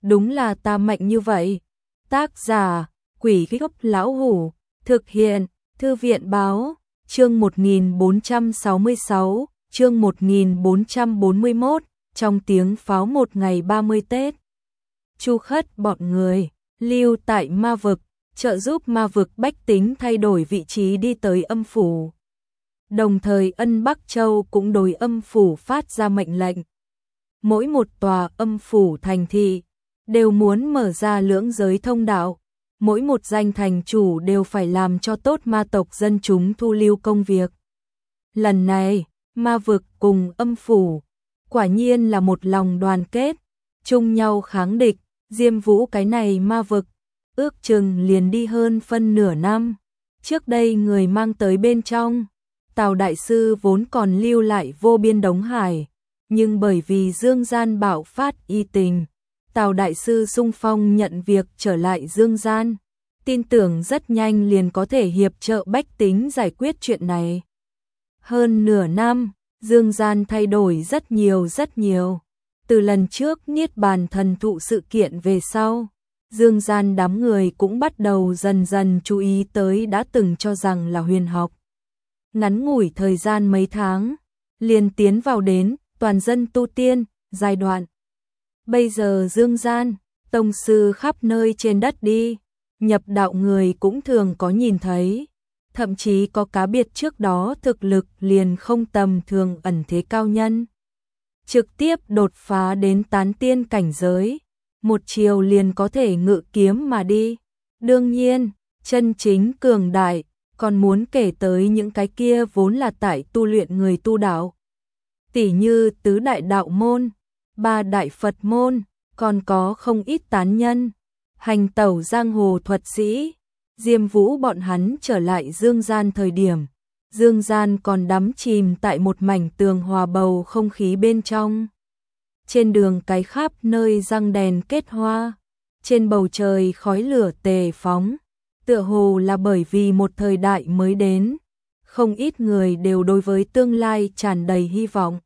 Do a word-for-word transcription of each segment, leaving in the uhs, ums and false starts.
đúng là ta mạnh như vậy. Tác giả, Quỷ Gốc Lão Hủ, thực hiện, Thư viện báo, chương một nghìn bốn trăm sáu mươi sáu, chương một nghìn bốn trăm bốn mươi mốt, trong tiếng pháo một ngày ba mươi Tết. Chu Khất bọn người, lưu tại ma vực, trợ giúp ma vực bách tính thay đổi vị trí đi tới âm phủ. Đồng thời Ân Bắc Châu cũng đối âm phủ phát ra mệnh lệnh. Mỗi một tòa âm phủ thành thị đều muốn mở ra lưỡng giới thông đạo, mỗi một danh thành chủ đều phải làm cho tốt ma tộc dân chúng thu lưu công việc. Lần này, ma vực cùng âm phủ, quả nhiên là một lòng đoàn kết, chung nhau kháng địch. Diêm Vũ cái này ma vực, ước chừng liền đi hơn phân nửa năm. Trước đây người mang tới bên trong, Tào Đại Sư vốn còn lưu lại vô biên Đống Hải, nhưng bởi vì Dương Gian bạo phát y tình, Tào Đại Sư xung phong nhận việc trở lại Dương Gian, tin tưởng rất nhanh liền có thể hiệp trợ bách tính giải quyết chuyện này. Hơn nửa năm, Dương Gian thay đổi rất nhiều rất nhiều. Từ lần trước Niết Bàn thần thụ sự kiện về sau, Dương Gian đám người cũng bắt đầu dần dần chú ý tới đã từng cho rằng là huyền học. Ngắn ngủi thời gian mấy tháng, liền tiến vào đến toàn dân tu tiên giai đoạn. Bây giờ Dương Gian, tông sư khắp nơi trên đất đi, nhập đạo người cũng thường có nhìn thấy, thậm chí có cá biệt trước đó thực lực liền không tầm thường ẩn thế cao nhân. Trực tiếp đột phá đến tán tiên cảnh giới, một chiều liền có thể ngự kiếm mà đi. Đương nhiên, chân chính cường đại, còn muốn kể tới những cái kia vốn là tại tu luyện người tu đạo. Tỷ như tứ đại đạo môn, ba đại Phật môn, còn có không ít tán nhân, hành tẩu giang hồ thuật sĩ. Diêm Vũ bọn hắn trở lại Dương Gian thời điểm, Dương Gian còn đắm chìm tại một mảnh tường hòa bầu không khí bên trong. Trên đường cái khắp nơi răng đèn kết hoa, trên bầu trời khói lửa tề phóng, tựa hồ là bởi vì một thời đại mới đến, không ít người đều đối với tương lai tràn đầy hy vọng.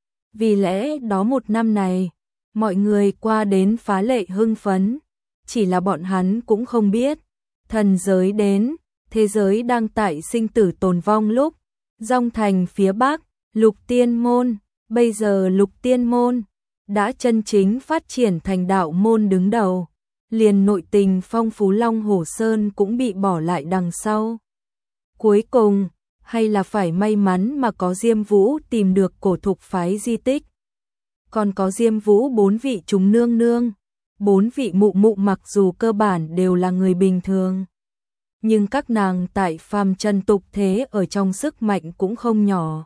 Vì lẽ đó một năm này, mọi người qua đến phá lệ hưng phấn, chỉ là bọn hắn cũng không biết, thần giới đến, thế giới đang tại sinh tử tồn vong lúc, Dong Thành phía Bắc, Lục Tiên Môn, bây giờ Lục Tiên Môn đã chân chính phát triển thành đạo môn đứng đầu, liền nội tình phong phú Long Hổ Sơn cũng bị bỏ lại đằng sau. Cuối cùng, hay là phải may mắn mà có Diêm Vũ tìm được cổ thục phái di tích. Còn có Diêm Vũ bốn vị chúng nương nương, bốn vị mụ mụ mặc dù cơ bản đều là người bình thường, nhưng các nàng tại phàm trần tục thế ở trong sức mạnh cũng không nhỏ.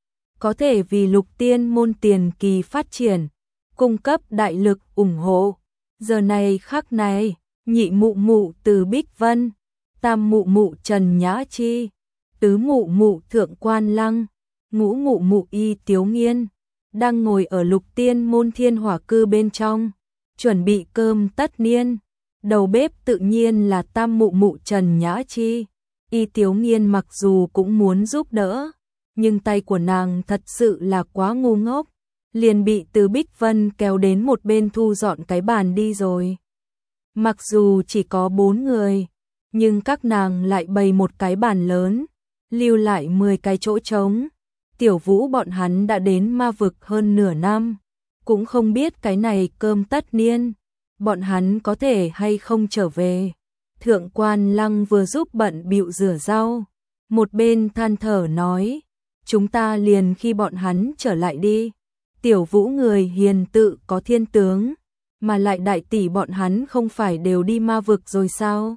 Có thể vì Lục Tiên Môn tiền kỳ phát triển, cung cấp đại lực ủng hộ. Giờ này khắc này, nhị mụ mụ Từ Bích Vân, tam mụ mụ Trần Nhã Chi, tứ mụ mụ Thượng Quan Lăng, ngũ mụ mụ Y Tiếu Nghiên, đang ngồi ở Lục Tiên Môn Thiên Hỏa Cư bên trong, chuẩn bị cơm tất niên. Đầu bếp tự nhiên là tam mụ mụ Trần Nhã Chi. Y Tiếu Nghiên mặc dù cũng muốn giúp đỡ, nhưng tay của nàng thật sự là quá ngu ngốc, liền bị Từ Bích Vân kéo đến một bên thu dọn cái bàn đi rồi. Mặc dù chỉ có bốn người, nhưng các nàng lại bày một cái bàn lớn, lưu lại mười cái chỗ trống. Tiểu Vũ bọn hắn đã đến ma vực hơn nửa năm, cũng không biết cái này cơm tất niên, bọn hắn có thể hay không trở về. Thượng Quan Lăng vừa giúp bận bịu rửa rau, một bên than thở nói, chúng ta liền khi bọn hắn trở lại đi. Tiểu Vũ người hiền tự có thiên tướng, mà lại đại tỷ bọn hắn không phải đều đi ma vực rồi sao?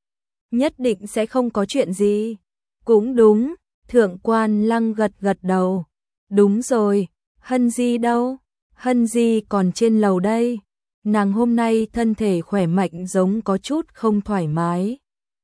Nhất định sẽ không có chuyện gì. Cũng đúng, Thượng Quan Lăng gật gật đầu. Đúng rồi, Hân Di đâu? Hân Di còn trên lầu đây. Nàng hôm nay thân thể khỏe mạnh giống có chút không thoải mái.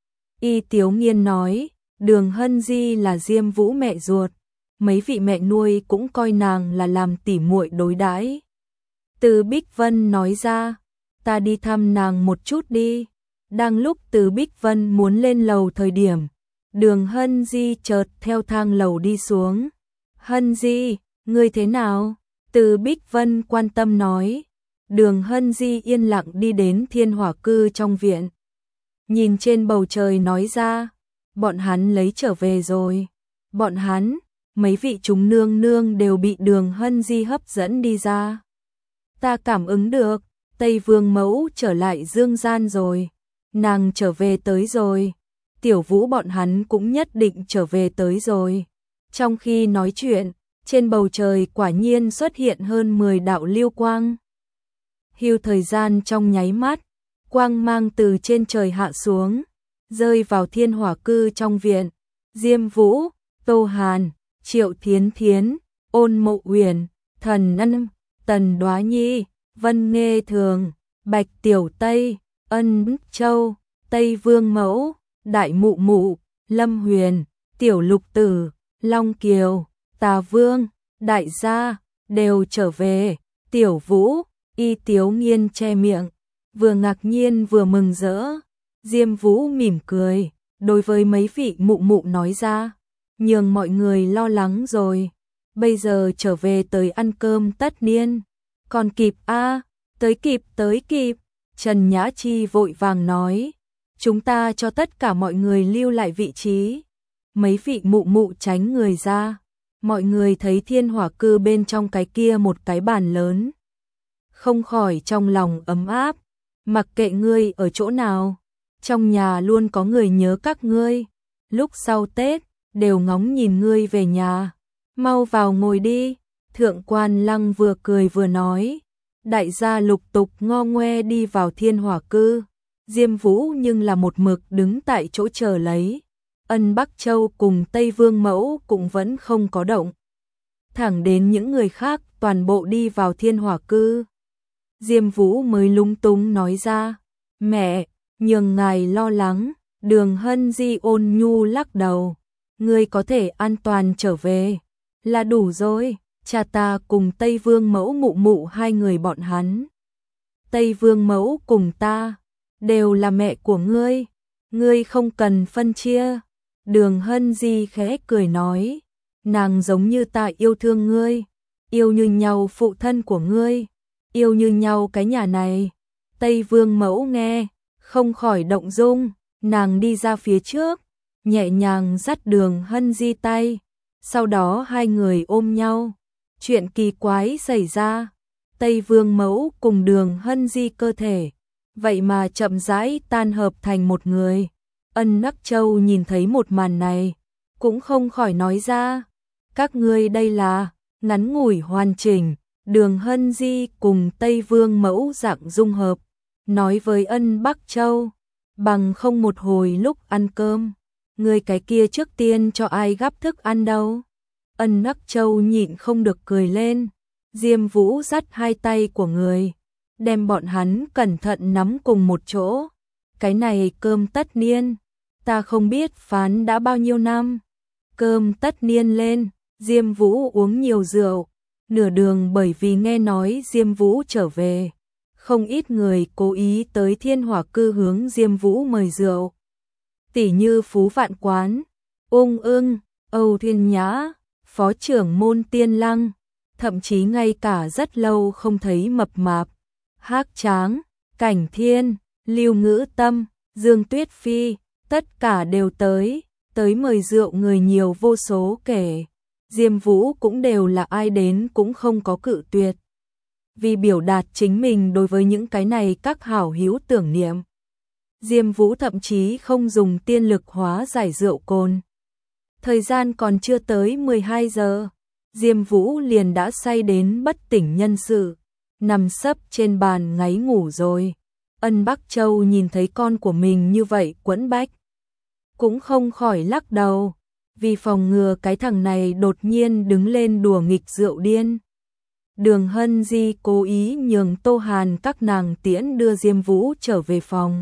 Y Tiếu Nghiên nói, Đường Hân Di là Diêm Vũ mẹ ruột, mấy vị mẹ nuôi cũng coi nàng là làm tỉ muội đối đãi. Từ Bích Vân nói ra, ta đi thăm nàng một chút đi. Đang lúc Từ Bích Vân muốn lên lầu thời điểm, Đường Hân Di chợt theo thang lầu đi xuống. Hân Di, ngươi thế nào? Từ Bích Vân quan tâm nói. Đường Hân Di yên lặng đi đến Thiên Hỏa Cư trong viện. Nhìn trên bầu trời nói ra, bọn hắn lấy trở về rồi. Bọn hắn, mấy vị chúng nương nương đều bị Đường Hân Di hấp dẫn đi ra. Ta cảm ứng được, Tây Vương mẫu trở lại dương gian rồi. Nàng trở về tới rồi. Tiểu Vũ bọn hắn cũng nhất định trở về tới rồi. Trong khi nói chuyện, trên bầu trời quả nhiên xuất hiện hơn mười đạo lưu quang. Hưu thời gian trong nháy mắt, quang mang từ trên trời hạ xuống, rơi vào Thiên Hỏa Cư trong viện. Diêm Vũ, Tô Hàn, Triệu Thiến Thiến, Ôn Mộ Uyển, Thần Ân, Tần Đoá Nhi, Vân Nghê Thường, Bạch Tiểu Tây, Ân Châu, Tây Vương Mẫu, Đại Mụ Mụ, Lâm Huyền, Tiểu Lục Tử, Long Kiều, Tà Vương, Đại Gia, đều trở về. Tiểu Vũ, Y Tiếu Nghiên che miệng, vừa ngạc nhiên vừa mừng rỡ. Diêm Vũ mỉm cười, đối với mấy vị mụ mụ nói ra, nhường mọi người lo lắng rồi. Bây giờ trở về tới ăn cơm tất niên. Còn kịp a à, tới kịp tới kịp. Trần Nhã Chi vội vàng nói, chúng ta cho tất cả mọi người lưu lại vị trí. Mấy vị mụ mụ tránh người ra. Mọi người thấy Thiên Hỏa Cư bên trong cái kia một cái bàn lớn. Không khỏi trong lòng ấm áp. Mặc kệ ngươi ở chỗ nào, trong nhà luôn có người nhớ các ngươi. Lúc sau Tết, đều ngóng nhìn ngươi về nhà. Mau vào ngồi đi. Thượng quan Lăng vừa cười vừa nói. Đại gia lục tục ngo ngoe đi vào Thiên Hỏa Cư. Diêm Vũ nhưng là một mực đứng tại chỗ chờ lấy. Ân Bắc Châu cùng Tây Vương Mẫu cũng vẫn không có động. Thẳng đến những người khác toàn bộ đi vào Thiên Hỏa Cư. Diêm Vũ mới lúng túng nói ra, mẹ, nhường ngài lo lắng. Đường Hân Di ôn nhu lắc đầu, ngươi có thể an toàn trở về là đủ rồi. Cha ta cùng Tây Vương Mẫu mụ mụ hai người bọn hắn. Tây Vương Mẫu cùng ta đều là mẹ của ngươi, ngươi không cần phân chia. Đường Hân Di khẽ cười nói, nàng giống như ta yêu thương ngươi, yêu như nhau phụ thân của ngươi, yêu như nhau cái nhà này. Tây Vương Mẫu nghe, không khỏi động dung, nàng đi ra phía trước, nhẹ nhàng dắt Đường Hân Di tay, sau đó hai người ôm nhau. Chuyện kỳ quái xảy ra, Tây Vương Mẫu cùng Đường Hân Di cơ thể, vậy mà chậm rãi tan hợp thành một người. Ân Nắc Châu nhìn thấy một màn này, cũng không khỏi nói ra, các ngươi đây là ngắn ngủi hoàn chỉnh. Đường Hân Di cùng Tây Vương Mẫu dạng dung hợp, nói với Ân Bắc Châu, bằng không một hồi lúc ăn cơm, người cái kia trước tiên cho ai gắp thức ăn đâu. Ân Nắc Châu nhịn không được cười lên. Diêm Vũ dắt hai tay của người, đem bọn hắn cẩn thận nắm cùng một chỗ. Cái này cơm tất niên, ta không biết phán đã bao nhiêu năm. Cơm tất niên lên, Diêm Vũ uống nhiều rượu. Nửa đường bởi vì nghe nói Diêm Vũ trở về, không ít người cố ý tới Thiên Hỏa Cư hướng Diêm Vũ mời rượu. Tỷ như Phú Vạn Quán, Ung Ưng, Âu Thiên Nhã, Phó trưởng môn Tiên Lăng, thậm chí ngay cả rất lâu không thấy mập mạp, Hắc Tráng, Cảnh Thiên, Lưu Ngữ Tâm, Dương Tuyết Phi, tất cả đều tới, tới mời rượu người nhiều vô số kể. Diêm Vũ cũng đều là ai đến cũng không có cự tuyệt. Vì biểu đạt chính mình đối với những cái này các hảo hữu tưởng niệm, Diêm Vũ thậm chí không dùng tiên lực hóa giải rượu cồn. Thời gian còn chưa tới mười hai giờ, Diêm Vũ liền đã say đến bất tỉnh nhân sự, nằm sấp trên bàn ngáy ngủ rồi. Ân Bắc Châu nhìn thấy con của mình như vậy quẫn bách, cũng không khỏi lắc đầu, vì phòng ngừa cái thằng này đột nhiên đứng lên đùa nghịch rượu điên. Đường Hân Di cố ý nhường Tô Hàn các nàng tiễn đưa Diêm Vũ trở về phòng.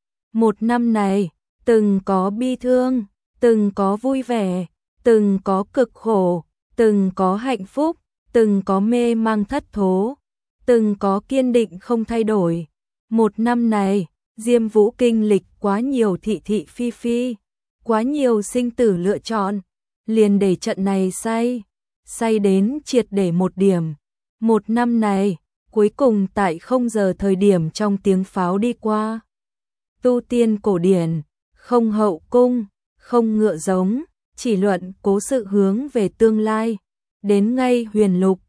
Một năm này, từng có bi thương, từng có vui vẻ, từng có cực khổ, từng có hạnh phúc, từng có mê mang thất thố, từng có kiên định không thay đổi. Một năm này, Diêm Vũ kinh lịch quá nhiều thị thị phi phi, quá nhiều sinh tử lựa chọn, liền để trận này say, say đến triệt để một điểm. Một năm này, Cuối cùng tại không giờ thời điểm trong tiếng pháo đi qua. Tu tiên cổ điển, không hậu cung, không ngựa giống, chỉ luận cố sự hướng về tương lai. Đến ngay huyền lục,